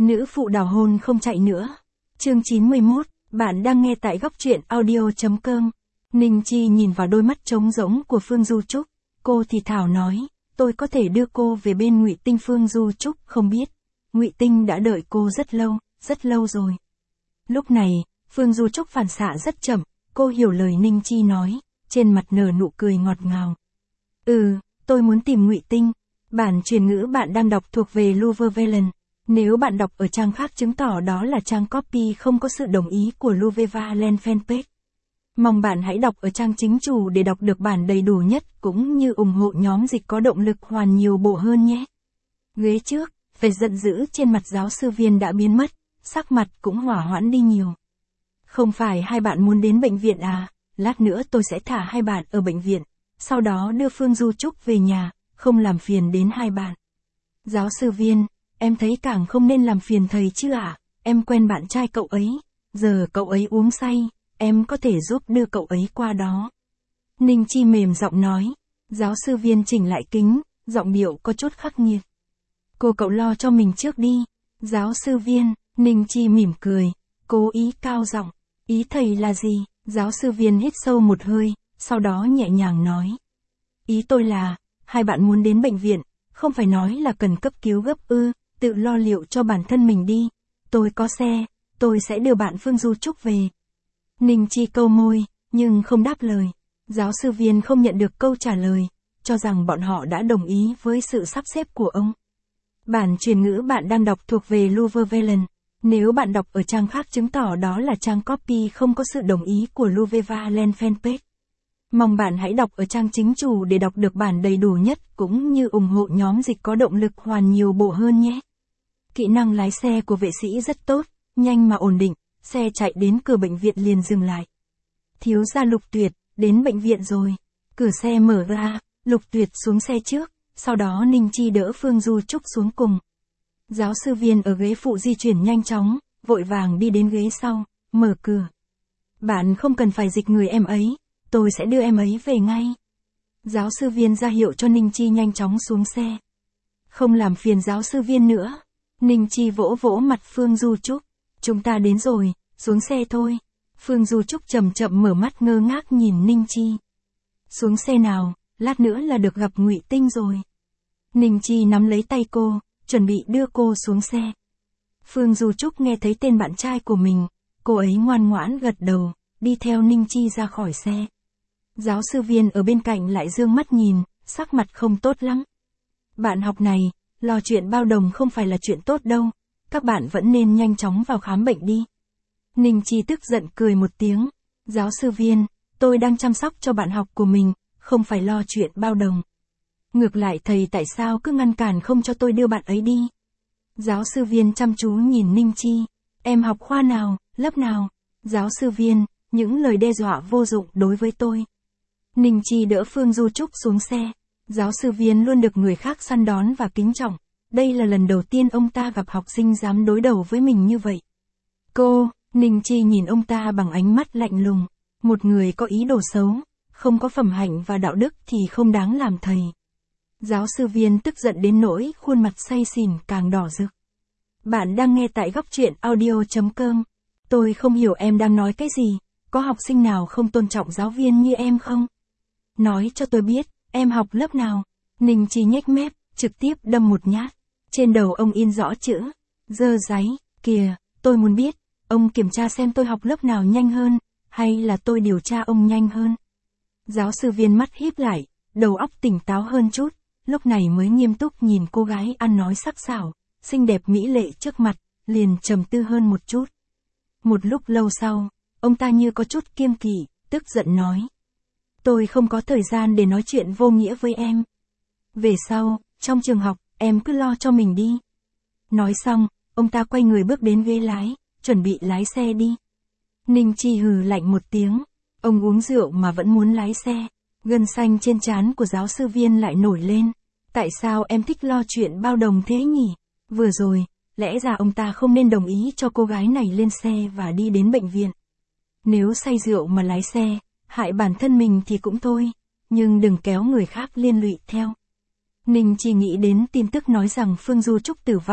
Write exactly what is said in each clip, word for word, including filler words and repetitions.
Nữ phụ đào hôn không chạy nữa. Chương chín mươi mốt, bạn đang nghe tại góc truyện audio chấm com. Ninh Chi nhìn vào đôi mắt trống rỗng của Phương Du Trúc, cô thì thào nói, tôi có thể đưa cô về bên Ngụy Tinh. Phương Du Trúc không biết, Ngụy Tinh đã đợi cô rất lâu, rất lâu rồi. Lúc này, Phương Du Trúc phản xạ rất chậm, cô hiểu lời Ninh Chi nói, trên mặt nở nụ cười ngọt ngào. Ừ, tôi muốn tìm Ngụy Tinh. Bản truyền ngữ bạn đang đọc thuộc về Luvervalen. Nếu bạn đọc ở trang khác chứng tỏ đó là trang copy không có sự đồng ý của Luvervalen fanpage. Mong bạn hãy đọc ở trang chính chủ để đọc được bản đầy đủ nhất cũng như ủng hộ nhóm dịch có động lực hoàn nhiều bộ hơn nhé. Ghế trước, vẻ giận dữ trên mặt giáo sư Viên đã biến mất, sắc mặt cũng hỏa hoãn đi nhiều. Không phải hai bạn muốn đến bệnh viện à, lát nữa tôi sẽ thả hai bạn ở bệnh viện, sau đó đưa Phương Du Trúc về nhà, không làm phiền đến hai bạn. Giáo sư Viên, em thấy càng không nên làm phiền thầy chứ ạ, à? Em quen bạn trai cậu ấy, giờ cậu ấy uống say, em có thể giúp đưa cậu ấy qua đó. Ninh Chi mềm giọng nói, giáo sư Viên chỉnh lại kính, giọng điệu có chút khắc nghiệt. Cô cậu lo cho mình trước đi. Giáo sư Viên, Ninh Chi mỉm cười, cố ý cao giọng, ý thầy là gì? Giáo sư Viên hít sâu một hơi, sau đó nhẹ nhàng nói. Ý tôi là, hai bạn muốn đến bệnh viện, không phải nói là cần cấp cứu gấp ư, tự lo liệu cho bản thân mình đi. Tôi có xe, tôi sẽ đưa bạn Phương Du Trúc về. Ninh Chi câu môi, nhưng không đáp lời. Giáo sư Viên không nhận được câu trả lời, cho rằng bọn họ đã đồng ý với sự sắp xếp của ông. Bản truyền ngữ bạn đang đọc thuộc về Luvervalen. Nếu bạn đọc ở trang khác chứng tỏ đó là trang copy không có sự đồng ý của Luvervalen fanpage. Mong bạn hãy đọc ở trang chính chủ để đọc được bản đầy đủ nhất cũng như ủng hộ nhóm dịch có động lực hoàn nhiều bộ hơn nhé. Kỹ năng lái xe của vệ sĩ rất tốt, nhanh mà ổn định, xe chạy đến cửa bệnh viện liền dừng lại. Thiếu gia Lục Tuyệt, đến bệnh viện rồi. Cửa xe mở ra, Lục Tuyệt xuống xe trước, sau đó Ninh Chi đỡ Phương Du Trúc xuống cùng. Giáo sư Viên ở ghế phụ di chuyển nhanh chóng, vội vàng đi đến ghế sau, mở cửa. Bạn không cần phải dịch người em ấy, tôi sẽ đưa em ấy về ngay. Giáo sư Viên ra hiệu cho Ninh Chi nhanh chóng xuống xe. Không làm phiền giáo sư Viên nữa. Ninh Chi vỗ vỗ mặt Phương Du Trúc. Chúng ta đến rồi, xuống xe thôi. Phương Du Trúc chậm chậm mở mắt ngơ ngác nhìn Ninh Chi. Xuống xe nào, lát nữa là được gặp Ngụy Tinh rồi. Ninh Chi nắm lấy tay cô, chuẩn bị đưa cô xuống xe. Phương Du Trúc nghe thấy tên bạn trai của mình, cô ấy ngoan ngoãn gật đầu, đi theo Ninh Chi ra khỏi xe. Giáo sư Viên ở bên cạnh lại dương mắt nhìn, sắc mặt không tốt lắm. Bạn học này, lo chuyện bao đồng không phải là chuyện tốt đâu, các bạn vẫn nên nhanh chóng vào khám bệnh đi. Ninh Chi tức giận cười một tiếng, giáo sư Viên, tôi đang chăm sóc cho bạn học của mình, không phải lo chuyện bao đồng. Ngược lại thầy tại sao cứ ngăn cản không cho tôi đưa bạn ấy đi? Giáo sư Viên chăm chú nhìn Ninh Chi, em học khoa nào, lớp nào? Giáo sư Viên, những lời đe dọa vô dụng đối với tôi. Ninh Chi đỡ Phương Du Trúc xuống xe. Giáo sư Viên luôn được người khác săn đón và kính trọng. Đây là lần đầu tiên ông ta gặp học sinh dám đối đầu với mình như vậy. Cô, Ninh Chi nhìn ông ta bằng ánh mắt lạnh lùng. Một người có ý đồ xấu, không có phẩm hạnh và đạo đức thì không đáng làm thầy. Giáo sư Viên tức giận đến nỗi khuôn mặt say xỉn càng đỏ rực. Bạn đang nghe tại góc truyện audio chấm com. Tôi không hiểu em đang nói cái gì, có học sinh nào không tôn trọng giáo viên như em không? Nói cho tôi biết, em học lớp nào? Ninh Chi nhếch mép, trực tiếp đâm một nhát. Trên đầu ông in rõ chữ, dơ giấy, kìa, tôi muốn biết, ông kiểm tra xem tôi học lớp nào nhanh hơn, hay là tôi điều tra ông nhanh hơn? Giáo sư Viên mắt híp lại, đầu óc tỉnh táo hơn chút, lúc này mới nghiêm túc nhìn cô gái ăn nói sắc sảo, xinh đẹp mỹ lệ trước mặt, liền trầm tư hơn một chút. Một lúc lâu sau, ông ta như có chút kiêng kỵ, tức giận nói. Tôi không có thời gian để nói chuyện vô nghĩa với em. Về sau, trong trường học, em cứ lo cho mình đi. Nói xong, ông ta quay người bước đến ghế lái, chuẩn bị lái xe đi. Ninh Chi hừ lạnh một tiếng, ông uống rượu mà vẫn muốn lái xe. Gân xanh trên trán của giáo sư Viên lại nổi lên. Tại sao em thích lo chuyện bao đồng thế nhỉ? Vừa rồi, lẽ ra ông ta không nên đồng ý cho cô gái này lên xe và đi đến bệnh viện. Nếu say rượu mà lái xe, hại bản thân mình thì cũng thôi, nhưng đừng kéo người khác liên lụy theo. Ninh chỉ nghĩ đến tin tức nói rằng Phương Du Trúc tử vong,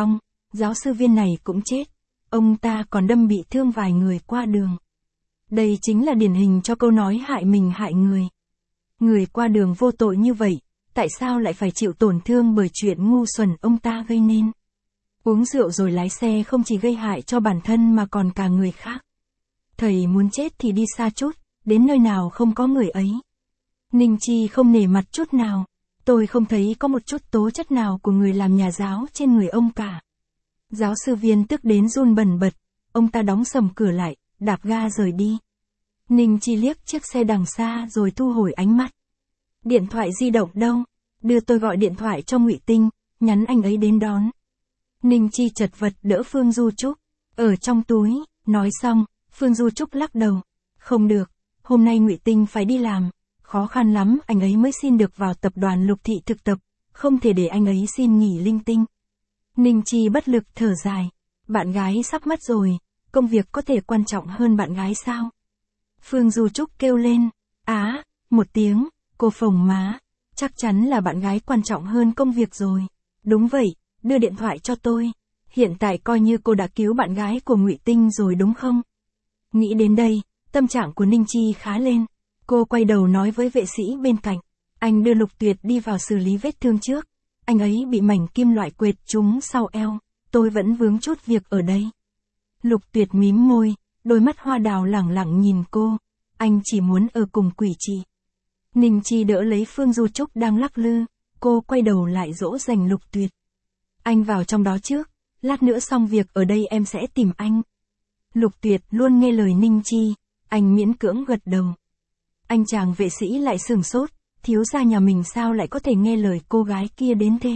giáo sư Viên này cũng chết. Ông ta còn đâm bị thương vài người qua đường. Đây chính là điển hình cho câu nói hại mình hại người. Người qua đường vô tội như vậy, tại sao lại phải chịu tổn thương bởi chuyện ngu xuẩn ông ta gây nên? Uống rượu rồi lái xe không chỉ gây hại cho bản thân mà còn cả người khác. Thầy muốn chết thì đi xa chút, đến nơi nào không có người ấy. Ninh Chi không nể mặt chút nào. Tôi không thấy có một chút tố chất nào của người làm nhà giáo trên người ông cả. Giáo sư Viên tức đến run bần bật. Ông ta đóng sầm cửa lại, đạp ga rời đi. Ninh Chi liếc chiếc xe đằng xa rồi thu hồi ánh mắt. Điện thoại di động đâu? Đưa tôi gọi điện thoại cho Ngụy Tinh, nhắn anh ấy đến đón. Ninh Chi chật vật đỡ Phương Du Trúc. Ở trong túi, nói xong, Phương Du Trúc lắc đầu. Không được, hôm nay Ngụy Tinh phải đi làm. Khó khăn lắm anh ấy mới xin được vào tập đoàn Lục Thị thực tập, không thể để anh ấy xin nghỉ linh tinh. Ninh Chi bất lực thở dài. Bạn gái sắp mất rồi, công việc có thể quan trọng hơn bạn gái sao? Phương Du Trúc kêu lên. Á, một tiếng, cô phồng má. Chắc chắn là bạn gái quan trọng hơn công việc rồi. Đúng vậy, đưa điện thoại cho tôi. Hiện tại coi như cô đã cứu bạn gái của Ngụy Tinh rồi đúng không? Nghĩ đến đây, tâm trạng của Ninh Chi khá lên. Cô quay đầu nói với vệ sĩ bên cạnh. Anh đưa Lục Tuyệt đi vào xử lý vết thương trước. Anh ấy bị mảnh kim loại quệt trúng sau eo. Tôi vẫn vướng chút việc ở đây. Lục Tuyệt mím môi, đôi mắt hoa đào lẳng lặng nhìn cô. Anh chỉ muốn ở cùng quỷ chị. Ninh Chi đỡ lấy Phương Du Trúc đang lắc lư. Cô quay đầu lại dỗ dành Lục Tuyệt. Anh vào trong đó trước. Lát nữa xong việc ở đây em sẽ tìm anh. Lục Tuyệt luôn nghe lời Ninh Chi. Anh miễn cưỡng gật đầu. Anh chàng vệ sĩ lại sửng sốt. Thiếu gia nhà mình sao lại có thể nghe lời cô gái kia đến thế?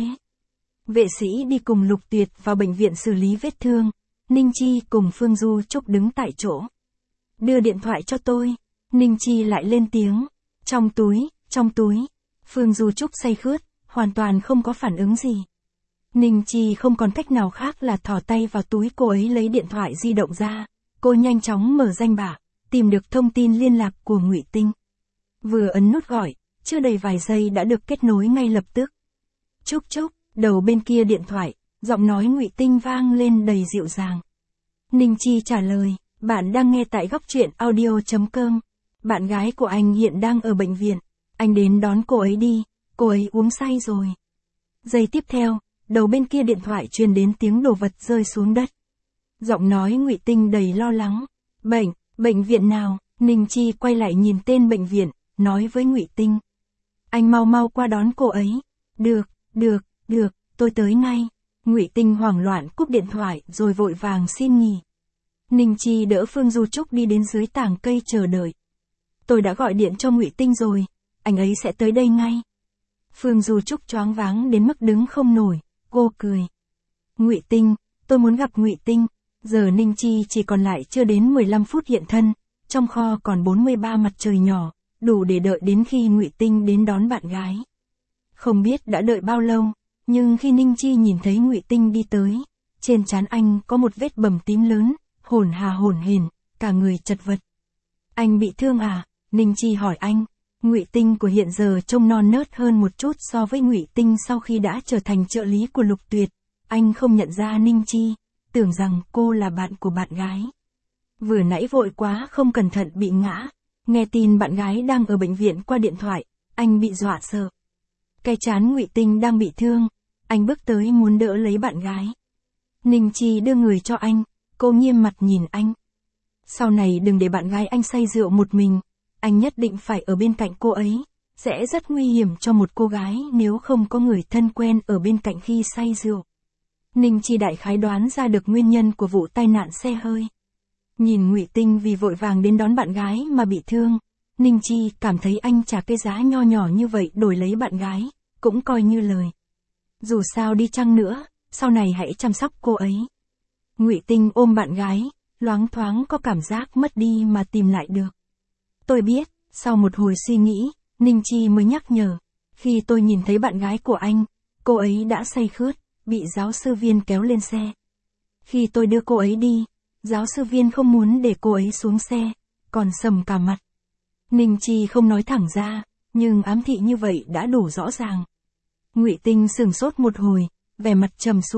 Vệ sĩ đi cùng Lục Tuyệt vào bệnh viện xử lý vết thương. Ninh Chi cùng Phương Du Trúc đứng tại chỗ. Đưa điện thoại cho tôi. Ninh Chi lại lên tiếng. Trong túi, trong túi. Phương Du Trúc say khướt, hoàn toàn không có phản ứng gì. Ninh Chi không còn cách nào khác là thò tay vào túi cô ấy lấy điện thoại di động ra. Cô nhanh chóng mở danh bạ, tìm được thông tin liên lạc của Ngụy Tinh. Vừa ấn nút gọi, chưa đầy vài giây đã được kết nối ngay lập tức. Trúc Trúc, đầu bên kia điện thoại, giọng nói Ngụy Tinh vang lên đầy dịu dàng. Ninh Chi trả lời, bạn đang nghe tại góc truyện audio chấm com. Bạn gái của anh hiện đang ở bệnh viện. Anh đến đón cô ấy đi, cô ấy uống say rồi. Giây tiếp theo, đầu bên kia điện thoại truyền đến tiếng đồ vật rơi xuống đất. Giọng nói Ngụy Tinh đầy lo lắng. Bệnh, bệnh viện nào? Ninh Chi quay lại nhìn tên bệnh viện, nói với Ngụy Tinh. Anh mau mau qua đón cô ấy. Được, được, được, tôi tới ngay. Ngụy Tinh hoảng loạn cúp điện thoại rồi vội vàng xin nghỉ. Ninh Chi đỡ Phương Du Trúc đi đến dưới tàng cây chờ đợi. Tôi đã gọi điện cho Ngụy Tinh rồi, anh ấy sẽ tới đây ngay. Phương Du Trúc choáng váng đến mức đứng không nổi, cô cười. Ngụy Tinh, tôi muốn gặp Ngụy Tinh. Giờ Ninh Chi chỉ còn lại chưa đến mười lăm phút hiện thân, trong kho còn bốn mươi ba mặt trời nhỏ, đủ để đợi đến khi Ngụy Tinh đến đón bạn gái. Không biết đã đợi bao lâu, nhưng khi Ninh Chi nhìn thấy Ngụy Tinh đi tới, trên trán anh có một vết bầm tím lớn, hổn hà hổn hển, cả người chật vật. Anh bị thương à? Ninh Chi hỏi anh. Ngụy Tinh của hiện giờ trông non nớt hơn một chút so với Ngụy Tinh sau khi đã trở thành trợ lý của Lục Tuyệt. Anh không nhận ra Ninh Chi, tưởng rằng cô là bạn của bạn gái. Vừa nãy vội quá không cẩn thận bị ngã, nghe tin bạn gái đang ở bệnh viện qua điện thoại, anh bị dọa sợ. Cái trán Ngụy Tinh đang bị thương, anh bước tới muốn đỡ lấy bạn gái. Ninh Chi đưa người cho anh, cô nghiêm mặt nhìn anh. Sau này đừng để bạn gái anh say rượu một mình, anh nhất định phải ở bên cạnh cô ấy, sẽ rất nguy hiểm cho một cô gái nếu không có người thân quen ở bên cạnh khi say rượu. Ninh Chi đại khái đoán ra được nguyên nhân của vụ tai nạn xe hơi. Nhìn Ngụy Tinh vì vội vàng đến đón bạn gái mà bị thương, Ninh Chi cảm thấy anh trả cái giá nho nhỏ như vậy đổi lấy bạn gái, cũng coi như lời. Dù sao đi chăng nữa, sau này hãy chăm sóc cô ấy. Ngụy Tinh ôm bạn gái, loáng thoáng có cảm giác mất đi mà tìm lại được. Tôi biết, sau một hồi suy nghĩ, Ninh Chi mới nhắc nhở. Khi tôi nhìn thấy bạn gái của anh, cô ấy đã say khướt, bị giáo sư Viên kéo lên xe. Khi tôi đưa cô ấy đi, giáo sư Viên không muốn để cô ấy xuống xe, còn sầm cả mặt. Ninh Chi không nói thẳng ra, nhưng ám thị như vậy đã đủ rõ ràng. Ngụy Tinh sửng sốt một hồi, vẻ mặt trầm xuống,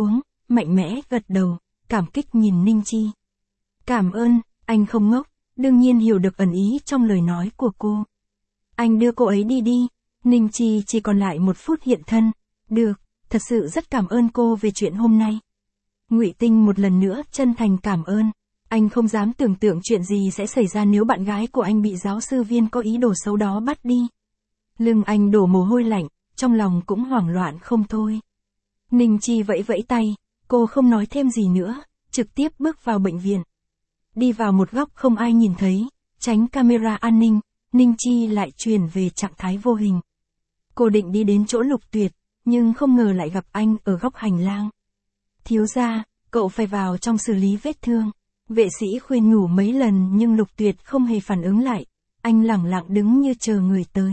mạnh mẽ gật đầu, cảm kích nhìn Ninh Chi. Cảm ơn, anh không ngốc, đương nhiên hiểu được ẩn ý trong lời nói của cô. Anh đưa cô ấy đi đi, Ninh Chi chỉ còn lại một phút hiện thân. Được, thật sự rất cảm ơn cô về chuyện hôm nay. Ngụy Tinh một lần nữa chân thành cảm ơn. Anh không dám tưởng tượng chuyện gì sẽ xảy ra nếu bạn gái của anh bị giáo sư Viên có ý đồ xấu đó bắt đi. Lưng anh đổ mồ hôi lạnh, trong lòng cũng hoảng loạn không thôi. Ninh Chi vẫy vẫy tay, cô không nói thêm gì nữa, trực tiếp bước vào bệnh viện. Đi vào một góc không ai nhìn thấy, tránh camera an ninh, Ninh Chi lại chuyển về trạng thái vô hình. Cô định đi đến chỗ Lục Tuyệt, nhưng không ngờ lại gặp anh ở góc hành lang. Thiếu gia, cậu phải vào trong xử lý vết thương. Vệ sĩ khuyên nhủ mấy lần nhưng Lục Tuyệt không hề phản ứng lại, anh lẳng lặng đứng như chờ người tới.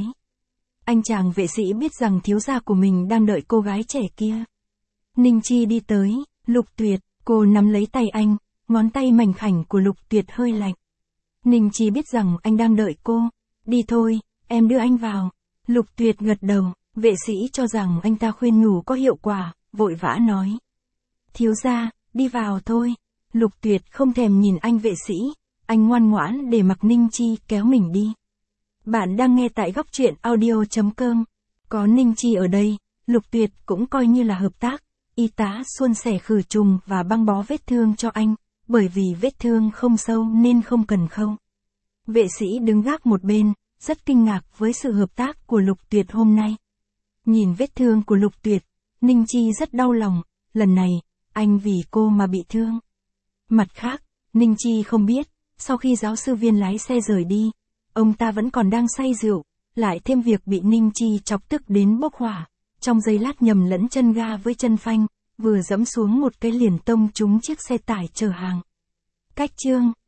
Anh chàng vệ sĩ biết rằng thiếu gia của mình đang đợi cô gái trẻ kia. Ninh Chi đi tới, Lục Tuyệt, cô nắm lấy tay anh, ngón tay mảnh khảnh của Lục Tuyệt hơi lạnh. Ninh Chi biết rằng anh đang đợi cô. Đi thôi, em đưa anh vào. Lục Tuyệt gật đầu, vệ sĩ cho rằng anh ta khuyên nhủ có hiệu quả, vội vã nói. Thiếu gia, đi vào thôi. Lục Tuyệt không thèm nhìn anh vệ sĩ, anh ngoan ngoãn để mặc Ninh Chi kéo mình đi. Bạn đang nghe tại góc truyện audio.com. Có Ninh Chi ở đây, Lục Tuyệt cũng coi như là hợp tác. Y tá suôn sẻ khử trùng và băng bó vết thương cho anh, bởi vì vết thương không sâu nên không cần khâu. Vệ sĩ đứng gác một bên, rất kinh ngạc với sự hợp tác của Lục Tuyệt hôm nay. Nhìn vết thương của Lục Tuyệt, Ninh Chi rất đau lòng, lần này, anh vì cô mà bị thương. Mặt khác, Ninh Chi không biết, sau khi giáo sư Viên lái xe rời đi, ông ta vẫn còn đang say rượu, lại thêm việc bị Ninh Chi chọc tức đến bốc hỏa, trong giây lát nhầm lẫn chân ga với chân phanh, vừa dẫm xuống một cái liền tông trúng chiếc xe tải chở hàng. Cách chương